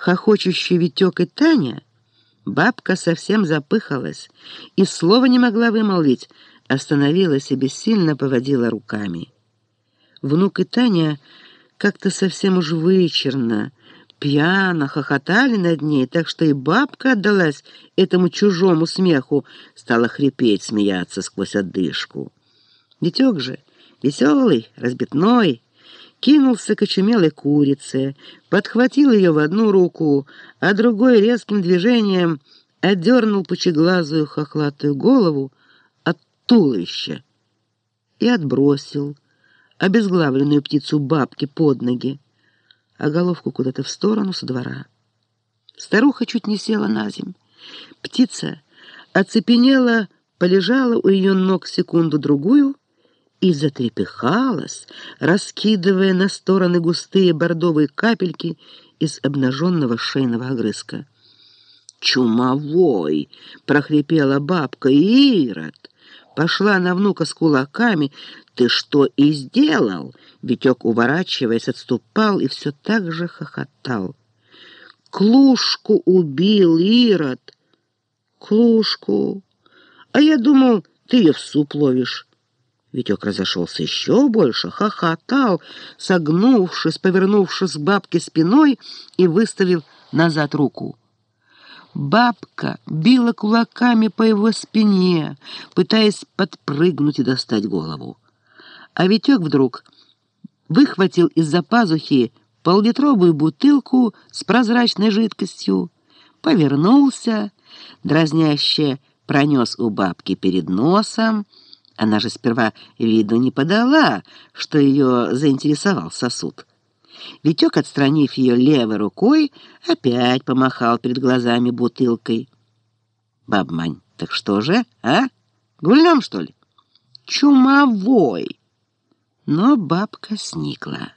хохочущий Витек и Таня, бабка совсем запыхалась и слова не могла вымолвить, остановилась и бессильно поводила руками. Внук и Таня как-то совсем уж вычурно, пьяно хохотали над ней, так что и бабка отдалась этому чужому смеху, стала хрипеть, смеяться сквозь одышку. Витек же, веселый, разбитной, кинулся к очумелой курице, подхватил ее в одну руку, а другой резким движением отдернул пучеглазую хохлатую голову от туловища и отбросил обезглавленную птицу бабке под ноги, а головку куда-то в сторону со двора. Старуха чуть не села на земь. Птица оцепенела, полежала у ее ног секунду-другую и затрепыхалась, раскидывая на стороны густые бордовые капельки из обнаженного шейного огрызка. «Чумовой!» — прохрипела бабка. «Ирод!» Пошла на внука с кулаками. «Ты что и сделал?» Витек, уворачиваясь, отступал и все так же хохотал. «Клушку убил, Ирод!» «Клушку? А я думал, ты ее в суп ловишь». Витек разошелся еще больше, хохотал, согнувшись, повернувшись к бабке спиной и выставив назад руку. Бабка била кулаками по его спине, пытаясь подпрыгнуть и достать голову. А Витек вдруг выхватил из-за пазухи поллитровую бутылку с прозрачной жидкостью, повернулся, дразняще пронес у бабки перед носом. Она же сперва виду не подала, что ее заинтересовал сосуд. Витек, отстранив ее левой рукой, опять помахал перед глазами бутылкой. «Баб Мань, так что же, а? Гульнем, что ли?» «Чумовой!» Но бабка сникла.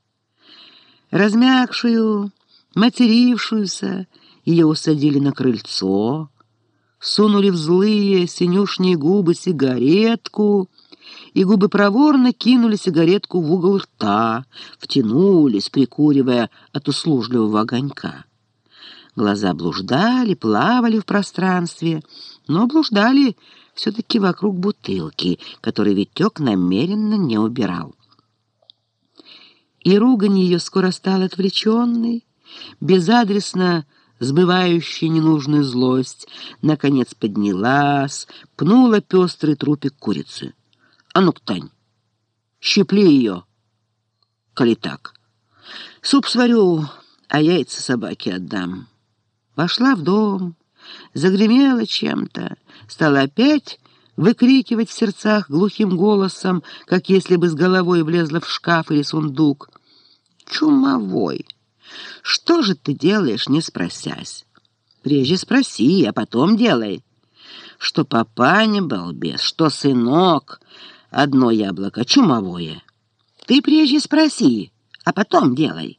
Размякшую, матерившуюся, ее усадили на крыльцо, сунули в злые синюшние губы сигаретку, и губы проворно кинули сигаретку в угол рта, втянулись, прикуривая от услужливого огонька. Глаза блуждали, плавали в пространстве, но блуждали все-таки вокруг бутылки, которую Витек намеренно не убирал. И ругань ее скоро стала отвлеченной, безадресно сбывающая ненужную злость, наконец поднялась, пнула пестрый трупик курицы. «А ну-ка, Тань, щипли ее, коли так. Суп сварю, а яйца собаке отдам». Вошла в дом, загремела чем-то, стала опять выкрикивать в сердцах глухим голосом, как если бы с головой влезла в шкаф или сундук. «Чумовой! Что же ты делаешь, не спросясь? Прежде спроси, а потом делай. Что папаня балбес, что сынок, одно яблоко чумовое. Ты прежде спроси, а потом делай».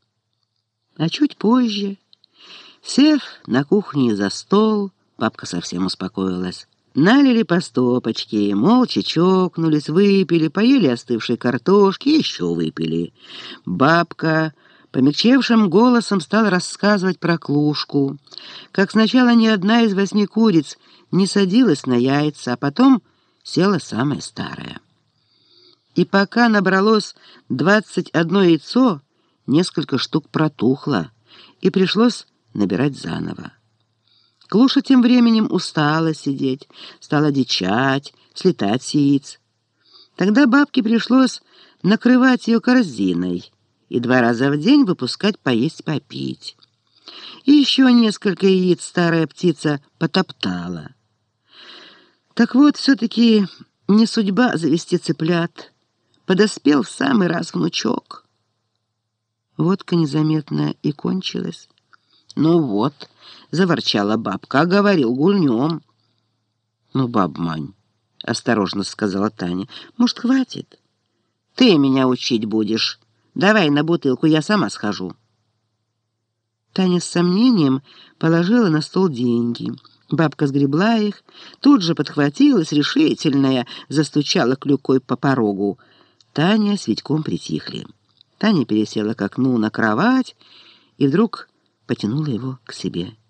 А чуть позже, сев на кухне за стол, бабка совсем успокоилась. Налили по стопочке, молча чокнулись, выпили, поели остывшей картошки, еще выпили. Бабка помягчевшим голосом стала рассказывать про клушку, как сначала ни одна из 8 куриц не садилась на яйца, а потом села самая старая. И пока набралось 21 яйцо, несколько штук протухло, и пришлось набирать заново. Клуша тем временем устала сидеть, стала дичать, слетать с яиц. Тогда бабке пришлось накрывать ее корзиной и 2 раза в день выпускать поесть-попить. И еще несколько яиц старая птица потоптала. Так вот, все-таки не судьба завести цыплят. Подоспел в самый раз внучок. Водка незаметно и кончилась. «Ну вот», — заворчала бабка, — «а говорил, гульнем». «Ну, баб Мань», — осторожно сказала Таня, — «может, хватит? Ты меня учить будешь. Давай на бутылку, я сама схожу». Таня с сомнением положила на стол деньги. Бабка сгребла их, тут же подхватилась, решительная, застучала клюкой по порогу. Таня с Витьком притихли. Таня пересела к окну на кровать и вдруг потянула его к себе.